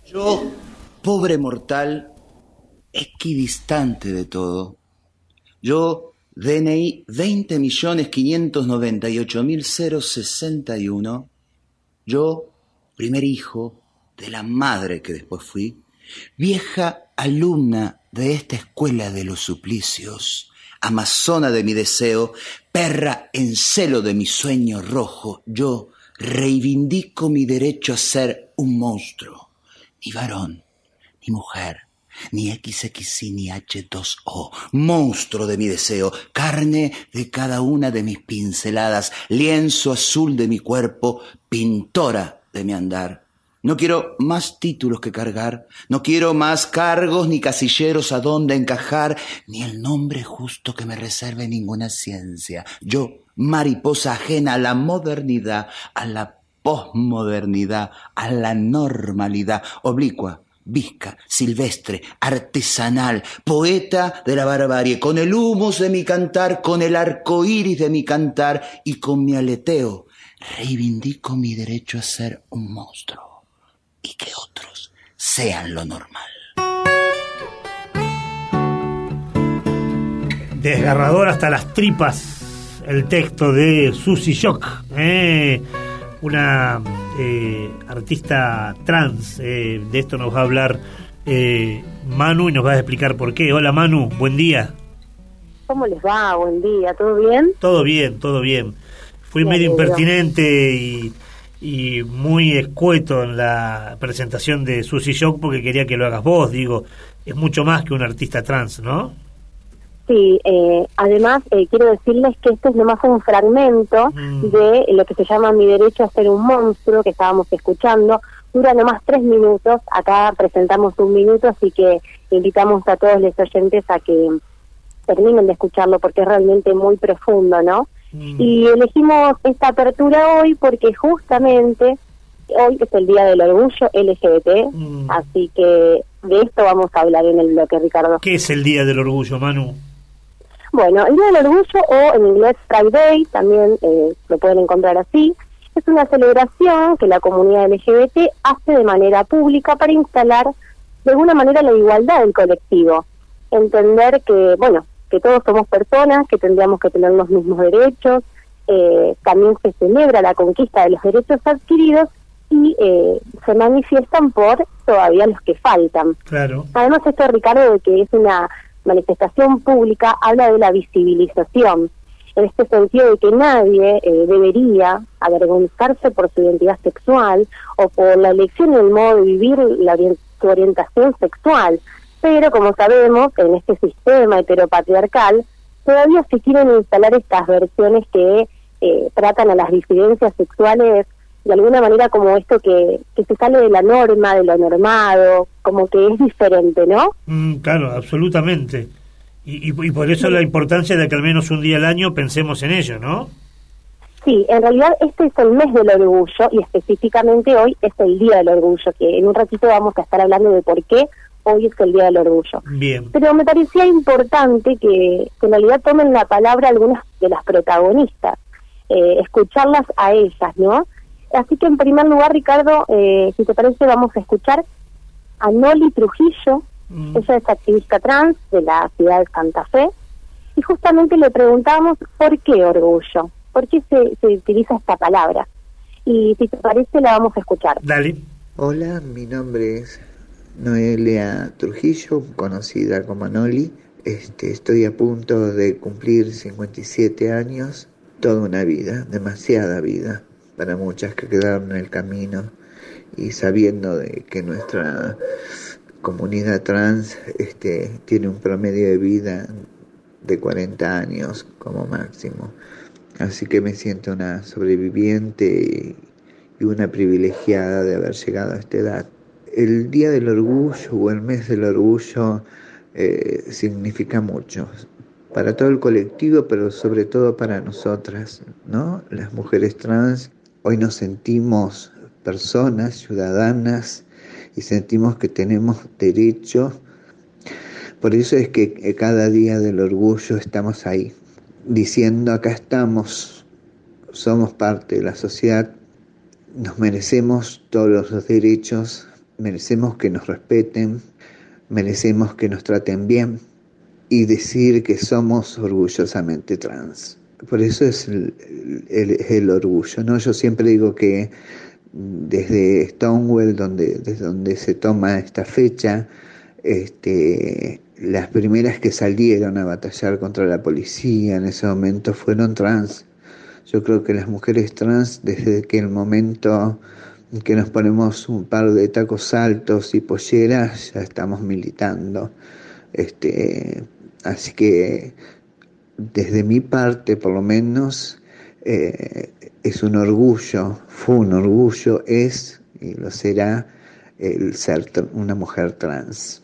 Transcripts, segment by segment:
Yo, pobre mortal, equidistante de todo. Yo, DNI 20.598.061. Yo, primer hijo de la madre que después fui, vieja alumna de esta escuela de los suplicios, amazona de mi deseo, perra en celo de mi sueño rojo, yo reivindico mi derecho a ser un monstruo, ni varón, ni mujer, ni XXI ni H2O, monstruo de mi deseo, carne de cada una de mis pinceladas, lienzo azul de mi cuerpo, pintora de mi andar. No quiero más títulos que cargar, no quiero más cargos ni casilleros a donde encajar, ni el nombre justo que me reserve ninguna ciencia. Yo, mariposa ajena a la modernidad, a la posmodernidad, a la normalidad, oblicua, visca, silvestre, artesanal, poeta de la barbarie, con el humus de mi cantar, con el arco iris de mi cantar y con mi aleteo, reivindico mi derecho a ser un monstruo y que otros sean lo normal. Desgarrador hasta las tripas el texto de Susy Shock, una artista trans. De esto nos va a hablar Manu y nos va a explicar por qué. Hola Manu, buen día. ¿Cómo les va? Buen día, ¿todo bien? Todo bien, todo bien. Fui medio impertinente y muy escueto en la presentación de Susy Shock porque quería que lo hagas vos. Digo, es mucho más que un artista trans, ¿no? Sí, además quiero decirles que este es nomás un fragmento de lo que se llama Mi derecho a ser un monstruo, que estábamos escuchando. Dura nomás 3 minutos, acá presentamos 1 minuto, así que invitamos a todos los oyentes a que terminen de escucharlo porque es realmente muy profundo, ¿no? Y elegimos esta apertura hoy porque justamente hoy es el Día del Orgullo LGBT, así que de esto vamos a hablar en el bloque, Ricardo. ¿Qué es el Día del Orgullo, Manu? Bueno, el Día del Orgullo, o en inglés Pride Day, también lo pueden encontrar así, es una celebración que la comunidad LGBT hace de manera pública para instalar de alguna manera la igualdad del colectivo. Entender que, bueno, que todos somos personas, que tendríamos que tener los mismos derechos, también se celebra la conquista de los derechos adquiridos y se manifiestan por todavía los que faltan. Claro. Además esto, Ricardo, de que es una manifestación pública, habla de la visibilización, en este sentido de que nadie debería avergonzarse por su identidad sexual o por la elección y el modo de vivir su orientación sexual. Pero como sabemos, en este sistema heteropatriarcal, todavía se quieren instalar estas versiones que tratan a las disidencias sexuales de alguna manera como esto que se sale de la norma, de lo normado, como que es diferente, ¿no? Claro, absolutamente. Y por eso la importancia de que al menos un día al año pensemos en ello, ¿no? Sí, en realidad este es el mes del orgullo y específicamente hoy es el Día del Orgullo, que en un ratito vamos a estar hablando de por qué hoy es el Día del Orgullo. Bien. Pero me parecía importante que en realidad tomen la palabra algunas de las protagonistas, escucharlas a ellas, ¿no? Así que en primer lugar, Ricardo, si te parece, vamos a escuchar a Noli Trujillo. Ella es activista trans de la ciudad de Santa Fe y justamente le preguntamos por qué orgullo, por qué se utiliza esta palabra. Y si te parece, la vamos a escuchar. Dale. Hola, mi nombre es Noelia Trujillo, conocida como Noli. Estoy a punto de cumplir 57 años, toda una vida, demasiada vida para muchas que quedaron en el camino, y sabiendo de que nuestra comunidad trans tiene un promedio de vida de 40 años como máximo. Así que me siento una sobreviviente y una privilegiada de haber llegado a esta edad. El Día del Orgullo o el Mes del Orgullo significa mucho para todo el colectivo, pero sobre todo para nosotras, ¿no? Las mujeres trans hoy nos sentimos personas, ciudadanas, y sentimos que tenemos derecho. Por eso es que cada Día del Orgullo estamos ahí, diciendo acá estamos, somos parte de la sociedad, nos merecemos todos los derechos merecemos que nos respeten, merecemos que nos traten bien y decir que somos orgullosamente trans. Por eso es el orgullo, ¿no? Yo siempre digo que desde Stonewall, desde donde se toma esta fecha, las primeras que salieron a batallar contra la policía en ese momento fueron trans. Yo creo que las mujeres trans, desde que el momento que nos ponemos un par de tacos altos y polleras, ya estamos militando. Así que desde mi parte, por lo menos, es un orgullo, fue un orgullo, es y lo será el ser una mujer trans.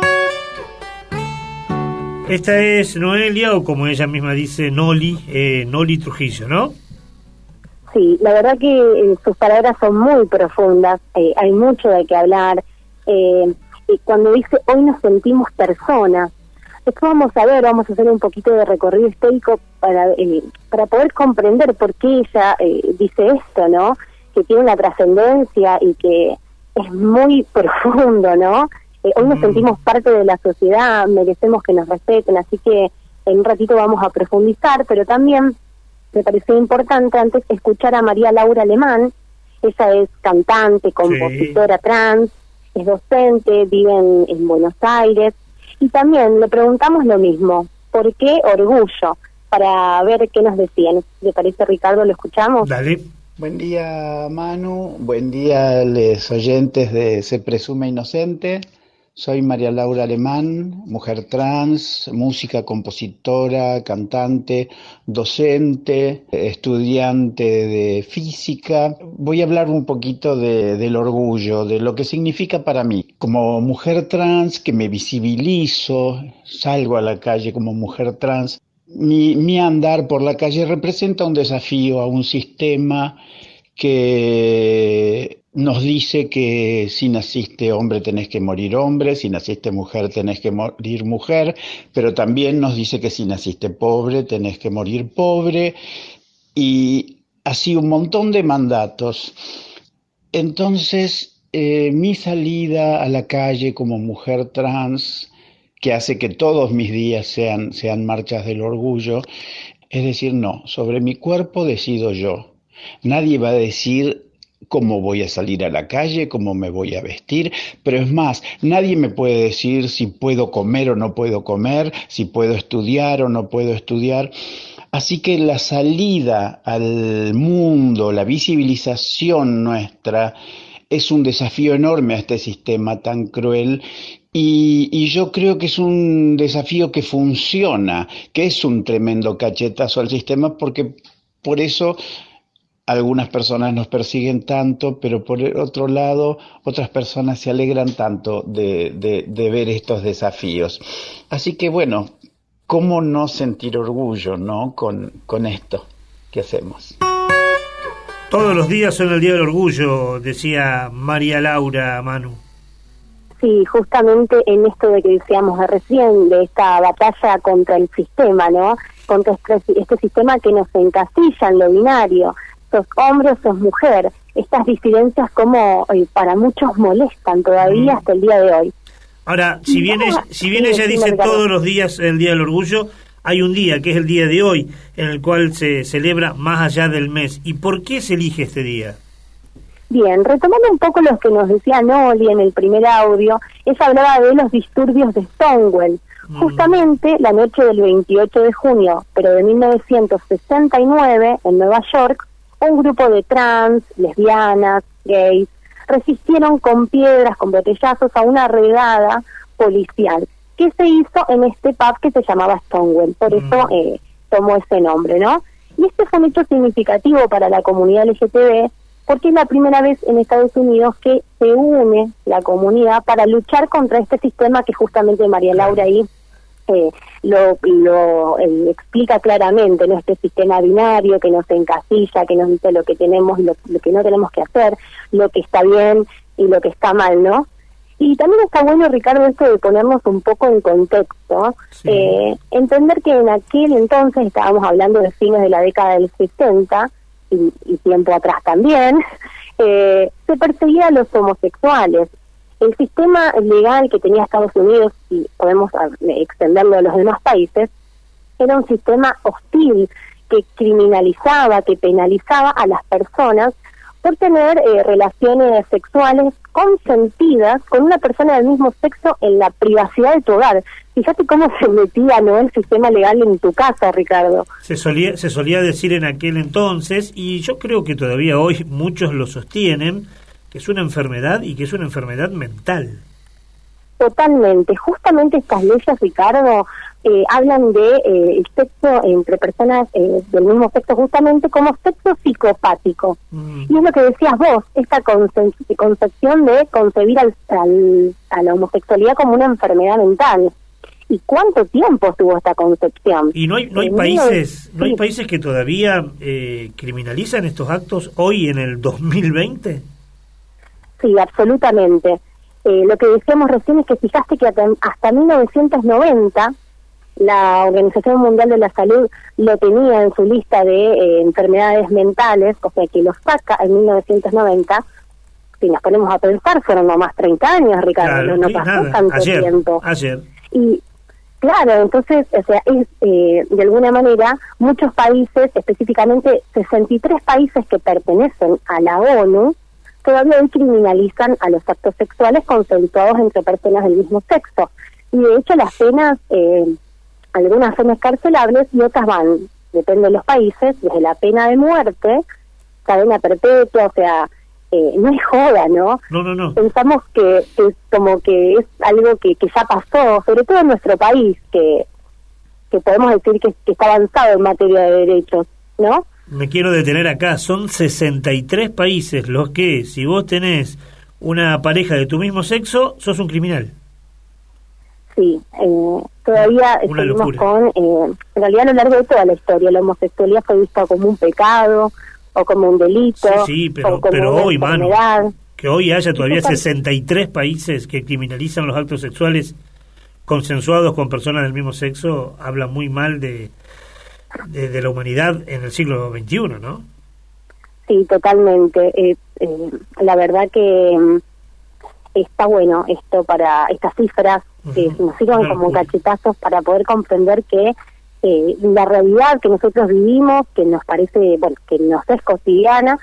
Esta es Noelia, o como ella misma dice, Noli Trujillo, ¿no? Sí, la verdad que sus palabras son muy profundas, hay mucho de qué hablar. Y cuando dice, hoy nos sentimos personas, después vamos a hacer un poquito de recorrido histórico para poder comprender por qué ella dice esto, ¿no? Que tiene una trascendencia y que es muy profundo, ¿no? Hoy nos sentimos parte de la sociedad, merecemos que nos respeten, así que en un ratito vamos a profundizar, pero también me pareció importante antes escuchar a María Laura Alemán. Ella es cantante, compositora trans, es docente, vive en Buenos Aires, y también le preguntamos lo mismo, ¿por qué orgullo? Para ver qué nos decían. ¿Le parece, Ricardo? ¿Lo escuchamos? Dale. Buen día, Manu, buen día a los oyentes de Se Presume Inocente. Soy María Laura Alemán, mujer trans, música, compositora, cantante, docente, estudiante de física. Voy a hablar un poquito del orgullo, de lo que significa para mí. Como mujer trans, que me visibilizo, salgo a la calle como mujer trans. Mi andar por la calle representa un desafío a un sistema que nos dice que si naciste hombre tenés que morir hombre, si naciste mujer tenés que morir mujer, pero también nos dice que si naciste pobre tenés que morir pobre, y así un montón de mandatos. Entonces, mi salida a la calle como mujer trans, que hace que todos mis días sean marchas del orgullo, es decir, no, sobre mi cuerpo decido yo. Nadie va a decir cómo voy a salir a la calle, cómo me voy a vestir, pero es más, nadie me puede decir si puedo comer o no puedo comer, si puedo estudiar o no puedo estudiar. Así que la salida al mundo, la visibilización nuestra, es un desafío enorme a este sistema tan cruel, y yo creo que es un desafío que funciona, que es un tremendo cachetazo al sistema, porque por eso algunas personas nos persiguen tanto, pero por el otro lado, otras personas se alegran tanto de ver estos desafíos. Así que bueno, ¿cómo no sentir orgullo, no, con esto que hacemos? Todos los días son el Día del Orgullo, decía María Laura, Manu. Sí, justamente en esto de que decíamos recién, de esta batalla contra el sistema, ¿no? Contra este sistema que nos encasilla en lo binario. Sos hombre o sos mujer. Estas disidencias como para muchos molestan todavía hasta el día de hoy. Ahora, si bien ella dice todos los días el Día del Orgullo, hay un día que es el día de hoy en el cual se celebra más allá del mes. ¿Y por qué se elige este día? Bien, retomando un poco lo que nos decía Noli en el primer audio, ella hablaba de los disturbios de Stonewall. Justamente la noche del 28 de junio, pero de 1969, en Nueva York, un grupo de trans, lesbianas, gays, resistieron con piedras, con botellazos a una redada policial que se hizo en este pub que se llamaba Stonewall, por eso tomó ese nombre, ¿no? Y este fue un hecho significativo para la comunidad LGTB, porque es la primera vez en Estados Unidos que se une la comunidad para luchar contra este sistema que justamente María Laura ahí lo explica claramente, ¿no? Este sistema binario que nos encasilla, que nos dice lo que tenemos y lo que no tenemos que hacer, lo que está bien y lo que está mal, ¿no? Y también está bueno, Ricardo, esto de ponernos un poco en contexto, sí. Entender que en aquel entonces, estábamos hablando de fines de la década del 60, y tiempo atrás también, se perseguía a los homosexuales. el sistema legal que tenía Estados Unidos, y podemos extenderlo a los demás países, era un sistema hostil que criminalizaba, que penalizaba a las personas por tener relaciones sexuales consentidas con una persona del mismo sexo en la privacidad de tu hogar. Fíjate cómo se metía, ¿no?, el sistema legal en tu casa, Ricardo. Se solía decir en aquel entonces, y yo creo que todavía hoy muchos lo sostienen, que es una enfermedad y que es una enfermedad mental. Totalmente. Justamente estas leyes, Ricardo, hablan de el sexo entre personas del mismo sexo justamente como sexo psicopático. Y es lo que decías vos, esta concepción de concebir a la homosexualidad como una enfermedad mental. ¿Y cuánto tiempo tuvo esta concepción? ¿Y no hay países que todavía criminalizan estos actos hoy en el 2020? Sí, absolutamente. Lo que decíamos recién es que fijaste que hasta 1990 la Organización Mundial de la Salud lo tenía en su lista de enfermedades mentales, o sea que lo saca en 1990. Si nos ponemos a pensar, fueron nomás 30 años, Ricardo, claro, no pasó tanto tiempo. Ayer. Y claro, entonces, o sea, es de alguna manera muchos países, específicamente 63 países que pertenecen a la ONU, todavía hoy criminalizan a los actos sexuales consensuados entre personas del mismo sexo. Y de hecho las penas, algunas son escarcelables y otras van, depende de los países, desde la pena de muerte, cadena perpetua, o sea, no es joda, ¿no? No. Pensamos que como que es algo que ya pasó, sobre todo en nuestro país, que podemos decir que está avanzado en materia de derechos, ¿no? Me quiero detener acá, son 63 países los que, si vos tenés una pareja de tu mismo sexo, sos un criminal. Sí, todavía seguimos con, en realidad a lo largo de toda la historia, la homosexualidad fue vista como un pecado, o como un delito, sí, pero hoy, mano, que hoy haya todavía 63 países que criminalizan los actos sexuales consensuados con personas del mismo sexo, habla muy mal de la humanidad en el siglo XXI, ¿no? Sí, totalmente. La verdad que está bueno esto para estas cifras que nos sirvan como cachetazos para poder comprender que la realidad que nosotros vivimos, que nos parece, bueno, que nos es cotidiana,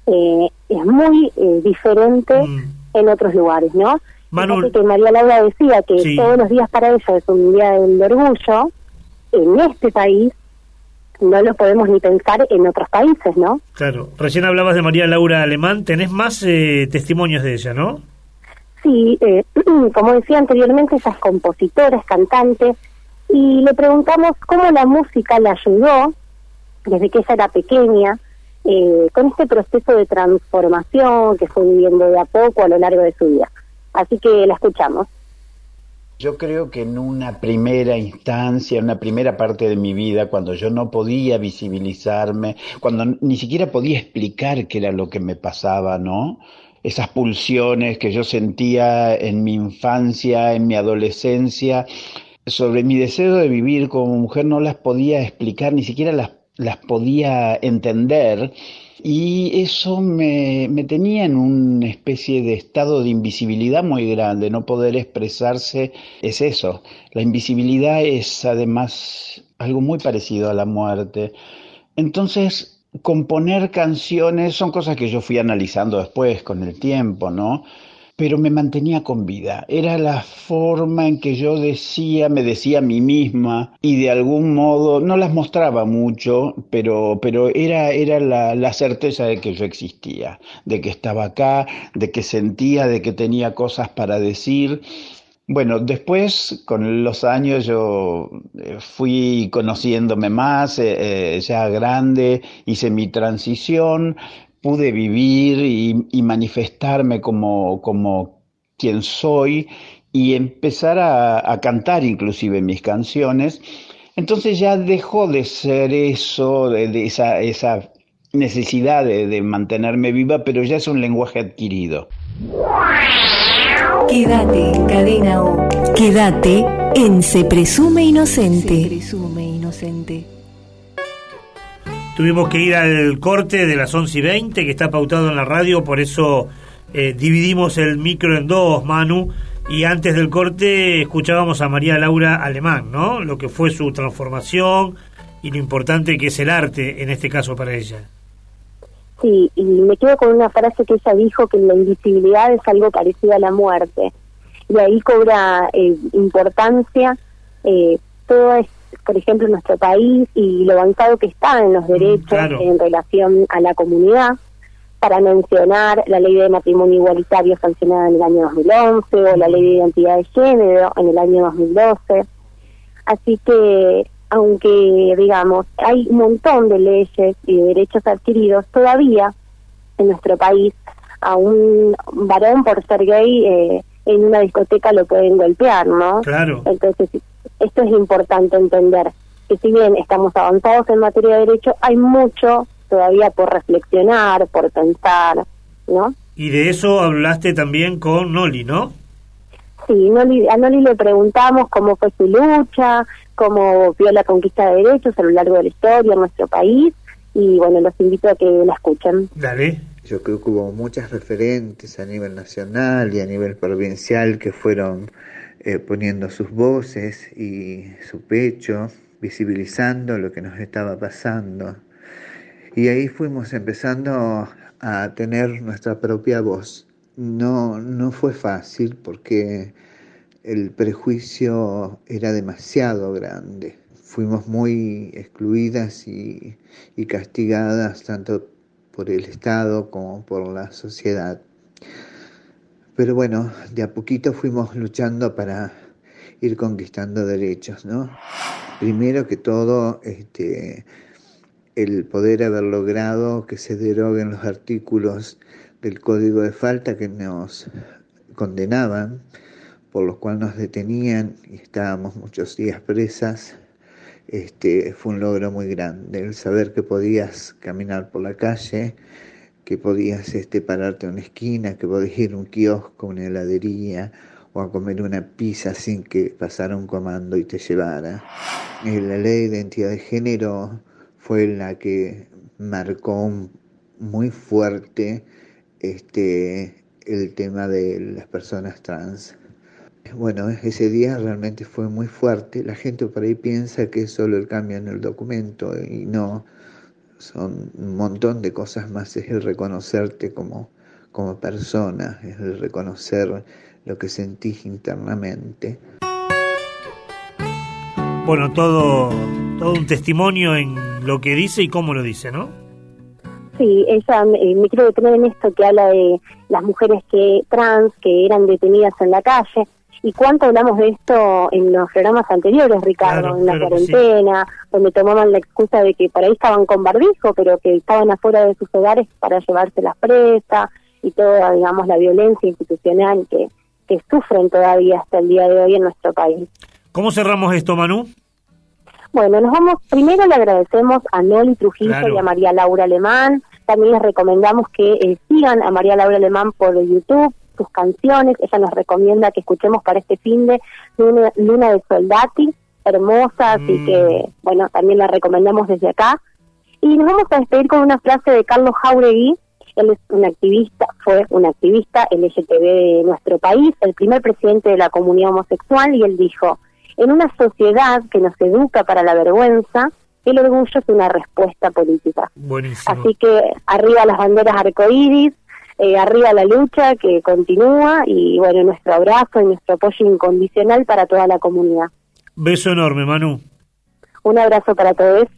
es muy diferente en otros lugares, ¿no? Manu, que María Laura decía que todos los días para ella es un día del orgullo. En este país no lo podemos ni pensar en otros países, ¿no? Claro. Recién hablabas de María Laura Alemán, tenés más testimonios de ella, ¿no? Sí, como decía anteriormente, ella es compositora, es cantante, y le preguntamos cómo la música la ayudó, desde que ella era pequeña, con este proceso de transformación que fue viviendo de a poco a lo largo de su vida. Así que la escuchamos. Yo creo que en una primera instancia, en una primera parte de mi vida, cuando yo no podía visibilizarme, cuando ni siquiera podía explicar qué era lo que me pasaba, ¿no? Esas pulsiones que yo sentía en mi infancia, en mi adolescencia, sobre mi deseo de vivir como mujer no las podía explicar, ni siquiera las podía entender. Y eso me tenía en una especie de estado de invisibilidad muy grande. No poder expresarse es eso. La invisibilidad es además algo muy parecido a la muerte. Entonces, componer canciones son cosas que yo fui analizando después con el tiempo, ¿no? Pero me mantenía con vida. Era la forma en que yo me decía a mí misma, y de algún modo no las mostraba mucho, pero era la certeza de que yo existía, de que estaba acá, de que sentía, de que tenía cosas para decir. Bueno, después, con los años, yo fui conociéndome más, ya grande, hice mi transición, pude vivir y manifestarme como quien soy y empezar a cantar inclusive mis canciones. Entonces ya dejó de ser eso, de esa necesidad de mantenerme viva, pero ya es un lenguaje adquirido. Quédate en Cadena O. Quédate en Se Presume Inocente. Se Presume Inocente. Tuvimos que ir al corte de las 11:20 que está pautado en la radio, por eso dividimos el micro en dos, Manu, y antes del corte escuchábamos a María Laura Alemán, ¿no? Lo que fue su transformación y lo importante que es el arte, en este caso para ella. Sí, y me quedo con una frase que ella dijo, que la invisibilidad es algo parecido a la muerte. Y ahí cobra importancia todo es, por ejemplo, nuestro país y lo avanzado que está en los derechos en relación a la comunidad, para mencionar la ley de matrimonio igualitario sancionada en el año 2011 o la ley de identidad de género en el año 2012. Así que, aunque, digamos, hay un montón de leyes y de derechos adquiridos, todavía en nuestro país a un varón por ser gay en una discoteca lo pueden golpear, ¿no? Claro. Entonces, esto es importante entender, que si bien estamos avanzados en materia de derecho, hay mucho todavía por reflexionar, por pensar, ¿no? Y de eso hablaste también con Noli, ¿no? Sí, a Noli le preguntamos cómo fue su lucha, cómo vio la conquista de derechos a lo largo de la historia en nuestro país, y bueno, los invito a que la escuchen. Dale. Yo creo que hubo muchas referentes a nivel nacional y a nivel provincial que fueron poniendo sus voces y su pecho, visibilizando lo que nos estaba pasando. Y ahí fuimos empezando a tener nuestra propia voz. No fue fácil porque el prejuicio era demasiado grande. Fuimos muy excluidas y castigadas tanto por el Estado como por la sociedad. Pero bueno, de a poquito fuimos luchando para ir conquistando derechos, ¿no? Primero que todo, el poder haber logrado que se deroguen los artículos del Código de Falta que nos condenaban, por los cuales nos detenían y estábamos muchos días presas. Fue un logro muy grande, el saber que podías caminar por la calle, que podías pararte en una esquina, que podías ir a un kiosco, una heladería o a comer una pizza sin que pasara un comando y te llevara. La ley de identidad de género fue la que marcó muy fuerte el tema de las personas trans. Bueno, ese día realmente fue muy fuerte. La gente por ahí piensa que es solo el cambio en el documento y no, son un montón de cosas más. Es el reconocerte como persona, es el reconocer lo que sentís internamente. Bueno, todo un testimonio en lo que dice y cómo lo dice, ¿no? Sí, ella me quiero detener en esto que habla de las mujeres trans que eran detenidas en la calle. ¿Y cuánto hablamos de esto en los programas anteriores, Ricardo? En la cuarentena, donde tomaban la excusa de que por ahí estaban con barbijo, pero que estaban afuera de sus hogares para llevárselas presas, y toda, digamos, la violencia institucional que sufren todavía hasta el día de hoy en nuestro país. ¿Cómo cerramos esto, Manu? Bueno, primero le agradecemos a Noli Trujillo y a María Laura Alemán. También les recomendamos que sigan a María Laura Alemán por YouTube, sus canciones. Ella nos recomienda que escuchemos para este fin de Luna de Soldati, hermosa, así que, bueno, también la recomendamos desde acá. Y nos vamos a despedir con una frase de Carlos Jáuregui. Él es fue un activista LGTB de nuestro país, el primer presidente de la comunidad homosexual, y él dijo: en una sociedad que nos educa para la vergüenza, el orgullo es una respuesta política. Buenísimo. Así que arriba las banderas arcoíris, arriba la lucha que continúa, y bueno, nuestro abrazo y nuestro apoyo incondicional para toda la comunidad. Beso enorme, Manu. Un abrazo para todos.